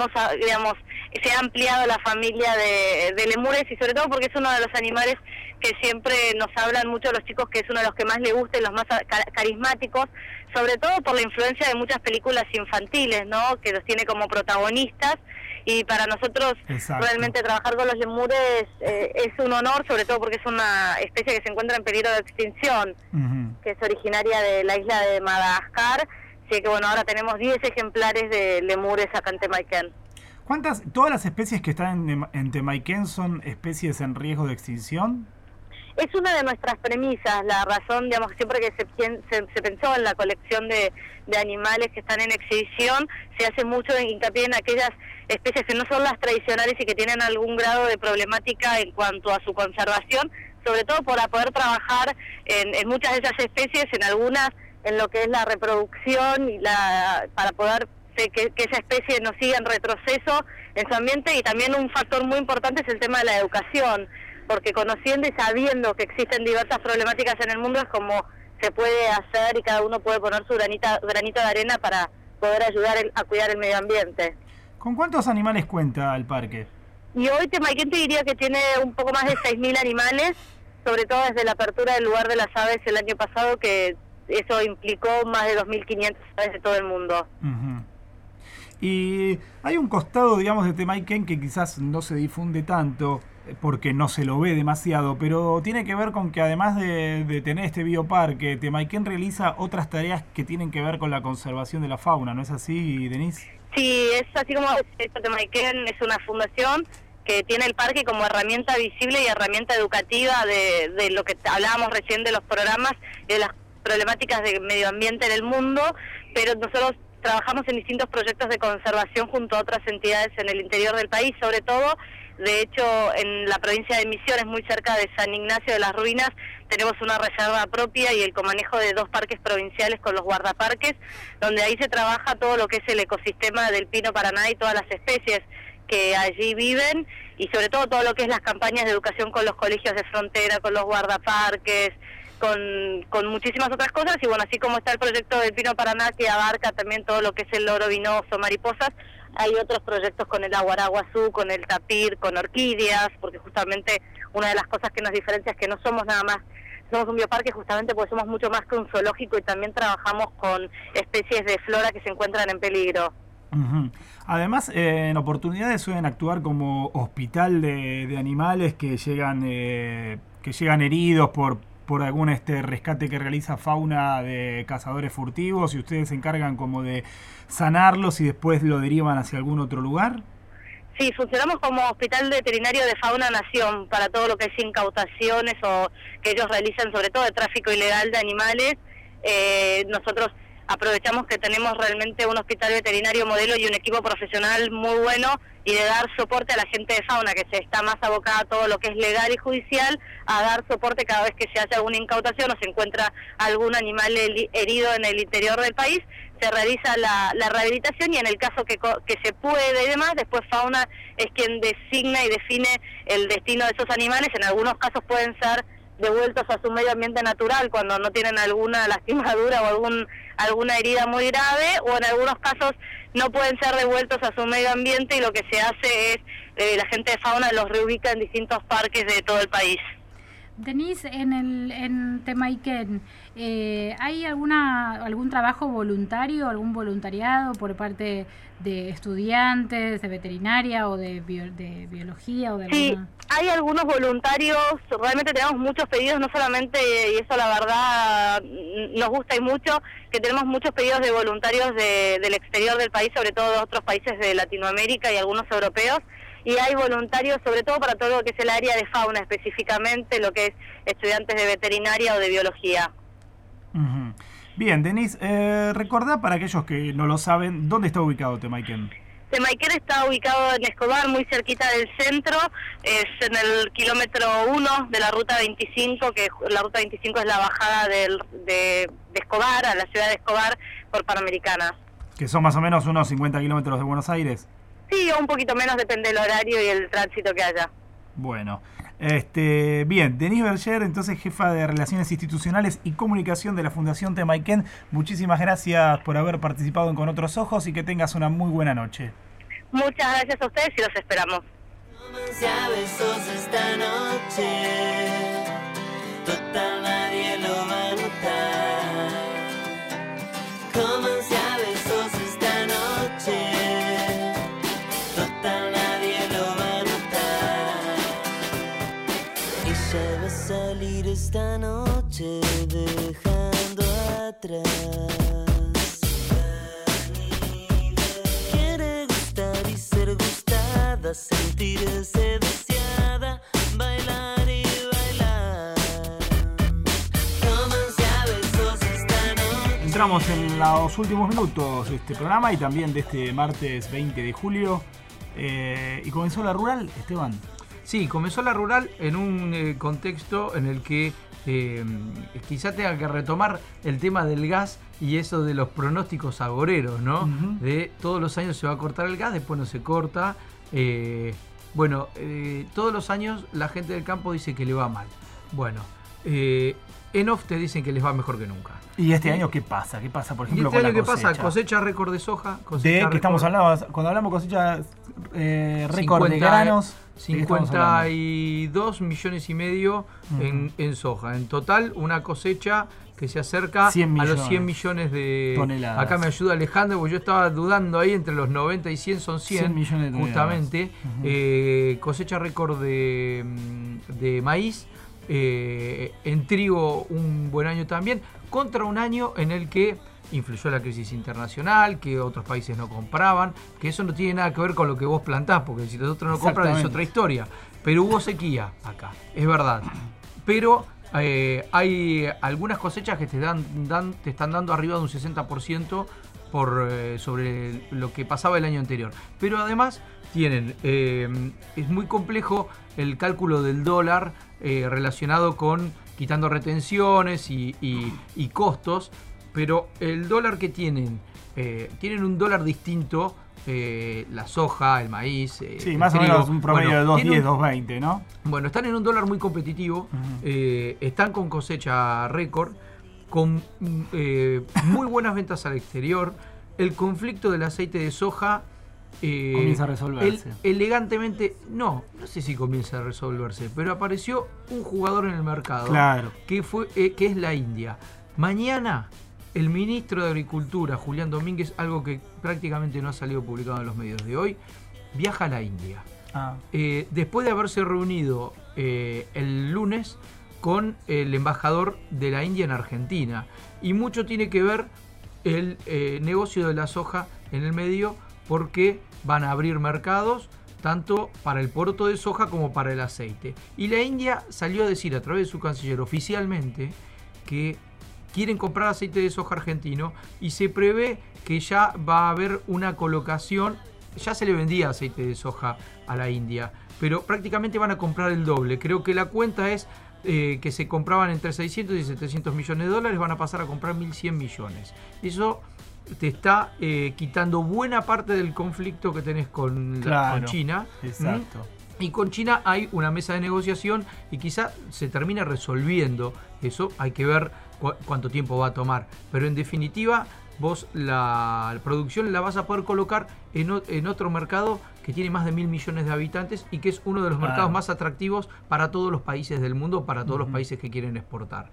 se ha ampliado la familia de lemures, y sobre todo porque es uno de los animales que siempre nos hablan mucho los chicos, que es uno de los que más les gusta y los más carismáticos, sobre todo por la influencia de muchas películas infantiles, ¿no?, que los tiene como protagonistas, y para nosotros realmente trabajar con los lemures es un honor, sobre todo porque es una especie que se encuentra en peligro de extinción, que es originaria de la isla de Madagascar, así que bueno, ahora tenemos 10 ejemplares de lemures acá en Temaiken. ¿Todas las especies que están en Temaiken son especies en riesgo de extinción? Es una de nuestras premisas, la razón, digamos, siempre que se pensó en la colección de animales que están en exhibición, se hace mucho hincapié en aquellas especies que no son las tradicionales y que tienen algún grado de problemática en cuanto a su conservación, sobre todo para poder trabajar en muchas de esas especies, en algunas en lo que es la reproducción y para poder que esa especie no siga en retroceso en su ambiente. Y también un factor muy importante es el tema de la educación, porque conociendo y sabiendo que existen diversas problemáticas en el mundo es como se puede hacer y cada uno puede poner su granito de arena para poder ayudar a cuidar el medio ambiente. ¿Con cuántos animales cuenta el parque? Y hoy Temayquén te diría que tiene un poco más de 6.000 animales, sobre todo desde la apertura del lugar de las aves el año pasado, que eso implicó más de 2.500 aves de todo el mundo. Uh-huh. Y hay un costado, digamos, de Temayquén que quizás no se difunde tanto porque no se lo ve demasiado, pero tiene que ver con que además de tener este bioparque, Temayquén realiza otras tareas que tienen que ver con la conservación de la fauna, ¿no es así, Denise? Sí, es así como Temayquén es una fundación que tiene el parque como herramienta visible y herramienta educativa de lo que hablábamos recién de los programas y de las problemáticas de medio ambiente en el mundo, pero nosotros trabajamos en distintos proyectos de conservación junto a otras entidades en el interior del país, sobre todo. De hecho, en la provincia de Misiones, muy cerca de San Ignacio de las Ruinas, tenemos una reserva propia y el comanejo de 2 parques provinciales con los guardaparques, donde ahí se trabaja todo lo que es el ecosistema del Pino Paraná y todas las especies que allí viven, y sobre todo lo que es las campañas de educación con los colegios de frontera, con los guardaparques, con muchísimas otras cosas. Y bueno, así como está el proyecto del Pino Paraná, que abarca también todo lo que es el loro vinoso, mariposas, hay otros proyectos con el aguaraguazú, con el tapir, con orquídeas, porque justamente una de las cosas que nos diferencia es que no somos nada más, somos un bioparque justamente porque somos mucho más que un zoológico, y también trabajamos con especies de flora que se encuentran en peligro. Uh-huh. Además, en oportunidades suelen actuar como hospital de animales que llegan heridos por algún rescate que realiza Fauna de cazadores furtivos, y ustedes se encargan como de sanarlos y después lo derivan hacia algún otro lugar. Sí, funcionamos como hospital veterinario de Fauna Nación para todo lo que es incautaciones o que ellos realizan, sobre todo de tráfico ilegal de animales. Nosotros aprovechamos que tenemos realmente un hospital veterinario modelo y un equipo profesional muy bueno, y de dar soporte a la gente de fauna que se está más abocada a todo lo que es legal y judicial, a dar soporte cada vez que se hace alguna incautación o se encuentra algún animal herido en el interior del país. Se realiza la rehabilitación, y en el caso que se puede y demás, después Fauna es quien designa y define el destino de esos animales. En algunos casos pueden ser devueltos a su medio ambiente natural cuando no tienen alguna lastimadura o alguna herida muy grave, o en algunos casos no pueden ser devueltos a su medio ambiente, y lo que se hace es la gente de Fauna los reubica en distintos parques de todo el país. Denise, en Temayquén, ¿hay algún trabajo voluntario, algún voluntariado por parte de estudiantes de veterinaria o de biología? O de alguna... Sí, hay algunos voluntarios, realmente tenemos muchos pedidos, no solamente, y eso la verdad nos gusta y mucho, que tenemos muchos pedidos de voluntarios del exterior del país, sobre todo de otros países de Latinoamérica y algunos europeos. Y hay voluntarios sobre todo para todo lo que es el área de fauna, específicamente lo que es estudiantes de veterinaria o de biología. Uh-huh. Bien, Denise, recordá para aquellos que no lo saben, ¿dónde está ubicado Temayquén? Temayquén está ubicado en Escobar, muy cerquita del centro, es en el kilómetro 1 de la ruta 25, que la ruta 25 es la bajada de Escobar, a la ciudad de Escobar, por Panamericana. Que son más o menos unos 50 kilómetros de Buenos Aires. Sí, o un poquito menos, depende del horario y el tránsito que haya. Bueno, bien, Denise Berger, entonces jefa de Relaciones Institucionales y Comunicación de la Fundación Temayquén, muchísimas gracias por haber participado en Con Otros Ojos y que tengas una muy buena noche. Muchas gracias a ustedes y los esperamos. A besos esta noche, total nadie lo va a notar. Cómanse a besos esta noche. Va a salir esta noche dejando atrás. Quiere gustar y ser gustada, sentirse deseada, bailar y bailar. Cómanse a besos esta noche. Entramos en los últimos minutos de este programa y también de este martes 20 de julio. Y comenzó la rural, Esteban. Sí, comenzó la rural en un contexto en el que quizá tenga que retomar el tema del gas y eso de los pronósticos agoreros, ¿no? De todos los años se va a cortar el gas, después no se corta. Todos los años la gente del campo dice que le va mal. Bueno, en off te dicen que les va mejor que nunca. ¿Y este año qué pasa? ¿Qué pasa, por ejemplo, con la cosecha? ¿Qué pasa? Cosecha récord de soja. ¿De qué estamos hablando? Cuando hablamos cosecha récord de granos... 52 millones y medio en soja. En total, una cosecha que se acerca a los 100 millones de toneladas. Acá me ayuda Alejandro, porque yo estaba dudando ahí entre los 90 y 100, son 100 millones de justamente. Cosecha récord de maíz. En trigo un buen año también, contra un año en el que influyó la crisis internacional, que otros países no compraban, que eso no tiene nada que ver con lo que vos plantás, porque si los otros no compran es otra historia. Pero hubo sequía acá, es verdad. Pero hay algunas cosechas que te están dando arriba de un 60% sobre lo que pasaba el año anterior. Pero además tienen, es muy complejo el cálculo del dólar relacionado con quitando retenciones y costos. Pero el dólar que tienen un dólar distinto, la soja, el maíz. Más o menos un promedio de 2.10, 2.20, ¿no? Bueno, están en un dólar muy competitivo, están con cosecha récord, con muy buenas ventas al exterior. El conflicto del aceite de soja comienza a resolverse. Elegantemente, no sé si comienza a resolverse, pero apareció un jugador en el mercado, que es la India. Mañana el ministro de Agricultura, Julián Domínguez, algo que prácticamente no ha salido publicado en los medios de hoy, viaja a la India. Después de haberse reunido el lunes con el embajador de la India en Argentina. Y mucho tiene que ver el negocio de la soja en el medio, porque van a abrir mercados tanto para el poroto de soja como para el aceite. Y la India salió a decir a través de su canciller oficialmente que quieren comprar aceite de soja argentino y se prevé que ya va a haber una colocación. Ya se le vendía aceite de soja a la India, pero prácticamente van a comprar el doble. Creo que la cuenta es que se compraban entre 600 y 700 millones de dólares, van a pasar a comprar 1.100 millones. Eso te está quitando buena parte del conflicto que tenés con China. Exacto. Y con China hay una mesa de negociación y quizá se termine resolviendo. Eso hay que ver cuánto tiempo va a tomar. Pero en definitiva, vos la producción la vas a poder colocar en otro mercado que tiene más de 1.000 millones de habitantes y que es uno de los mercados más atractivos para todos los países del mundo, para todos los países que quieren exportar.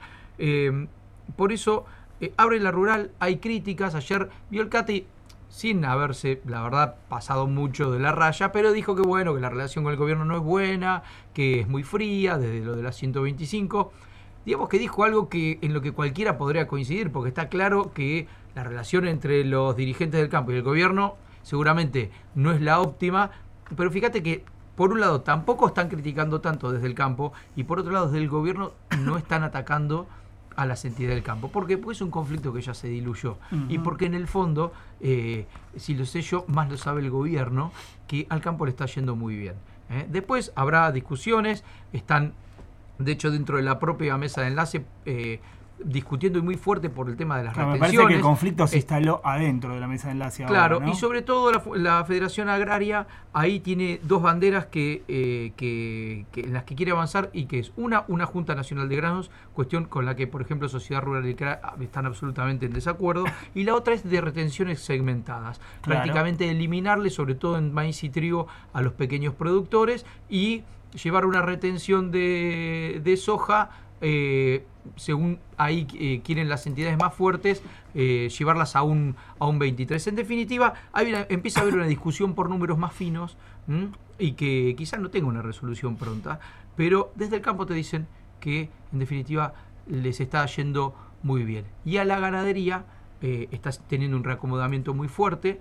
Por eso, abre la rural, hay críticas. Ayer vio el Cati, sin haberse, la verdad, pasado mucho de la raya, pero dijo que bueno, que la relación con el gobierno no es buena, que es muy fría, desde lo de las 125. Digamos que dijo algo en lo que cualquiera podría coincidir, porque está claro que la relación entre los dirigentes del campo y el gobierno seguramente no es la óptima, pero fíjate que por un lado tampoco están criticando tanto desde el campo y por otro lado desde el gobierno no están atacando a las entidades del campo. ¿Por qué? Porque es un conflicto que ya se diluyó. Y porque en el fondo, si lo sé yo, más lo sabe el gobierno, que al campo le está yendo muy bien. Después habrá discusiones, están de hecho dentro de la propia mesa de enlace discutiendo y muy fuerte por el tema de las retenciones. Me parece que el conflicto se instaló adentro de la mesa de enlace Claro, ahora, ¿no? Y sobre todo la Federación Agraria ahí tiene dos banderas en las que quiere avanzar, y que es una Junta Nacional de Granos, cuestión con la que, por ejemplo, Sociedad Rural y CRA están absolutamente en desacuerdo, y la otra es de retenciones segmentadas, prácticamente eliminarle, sobre todo en maíz y trigo, a los pequeños productores y llevar una retención de soja, según ahí quieren las entidades más fuertes, llevarlas a un 23. En definitiva, empieza a haber una discusión por números más finos, y que quizás no tenga una resolución pronta, pero desde el campo te dicen que en definitiva les está yendo muy bien. Y a la ganadería está teniendo un reacomodamiento muy fuerte,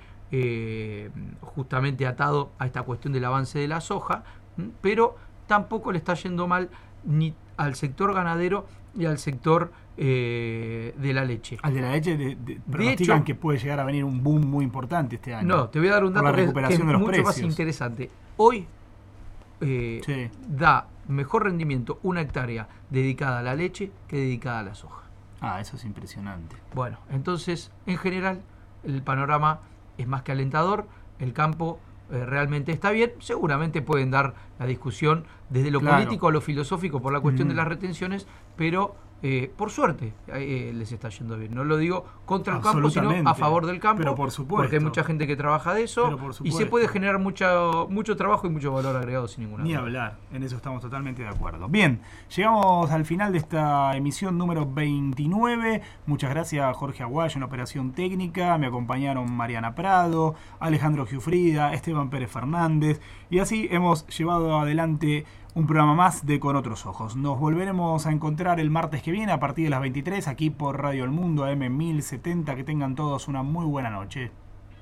justamente atado a esta cuestión del avance de la soja, pero tampoco le está yendo mal ni al sector ganadero y al sector de la leche. Al de la leche pronostican que puede llegar a venir un boom muy importante este año. No, te voy a dar un dato que es mucho más interesante. Hoy da mejor rendimiento una hectárea dedicada a la leche que dedicada a la soja. Eso es impresionante. Bueno, entonces, en general, el panorama es más que alentador. El campo realmente está bien. Seguramente pueden dar la discusión desde lo político a lo filosófico por la cuestión de las retenciones, pero por suerte les está yendo bien. No lo digo contra el campo, sino a favor del campo. Pero por supuesto. Porque hay mucha gente que trabaja de eso y se puede generar mucho trabajo y mucho valor agregado sin ninguna duda. Ni hablar, en eso estamos totalmente de acuerdo. Bien, llegamos al final de esta emisión número 29. Muchas gracias a Jorge Aguayo en la operación técnica. Me acompañaron Mariana Prado, Alejandro Giuffrida, Esteban Pérez Fernández. Y así hemos llevado adelante un programa más de Con Otros Ojos. Nos volveremos a encontrar el martes que viene a partir de las 23 aquí por Radio El Mundo AM 1070. Que tengan todos una muy buena noche.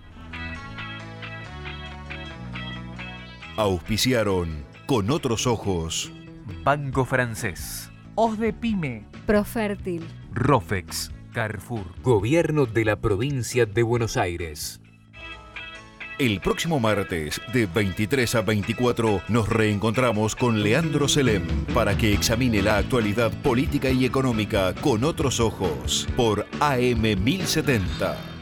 Auspiciaron Con Otros Ojos Banco Francés, OSDEPYME, Profértil, Rofex, Carrefour, Gobierno de la Provincia de Buenos Aires. El próximo martes, de 23 a 24, nos reencontramos con Leandro Selem para que examine la actualidad política y económica con otros ojos por AM 1070.